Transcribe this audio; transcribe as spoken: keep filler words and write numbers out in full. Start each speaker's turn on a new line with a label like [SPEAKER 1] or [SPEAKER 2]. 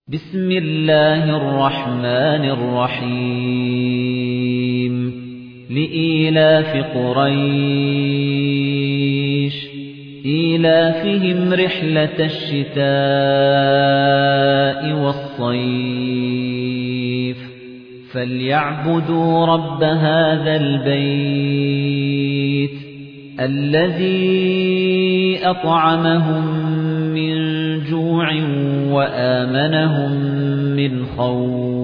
[SPEAKER 1] بسم الله الرحمن الرحيم لإيلاف قريش إيلافهم رحلة الشتاء والصيف فليعبدوا رب هذا البيت الذي أطعمهم من جوع وآمنهم من خوف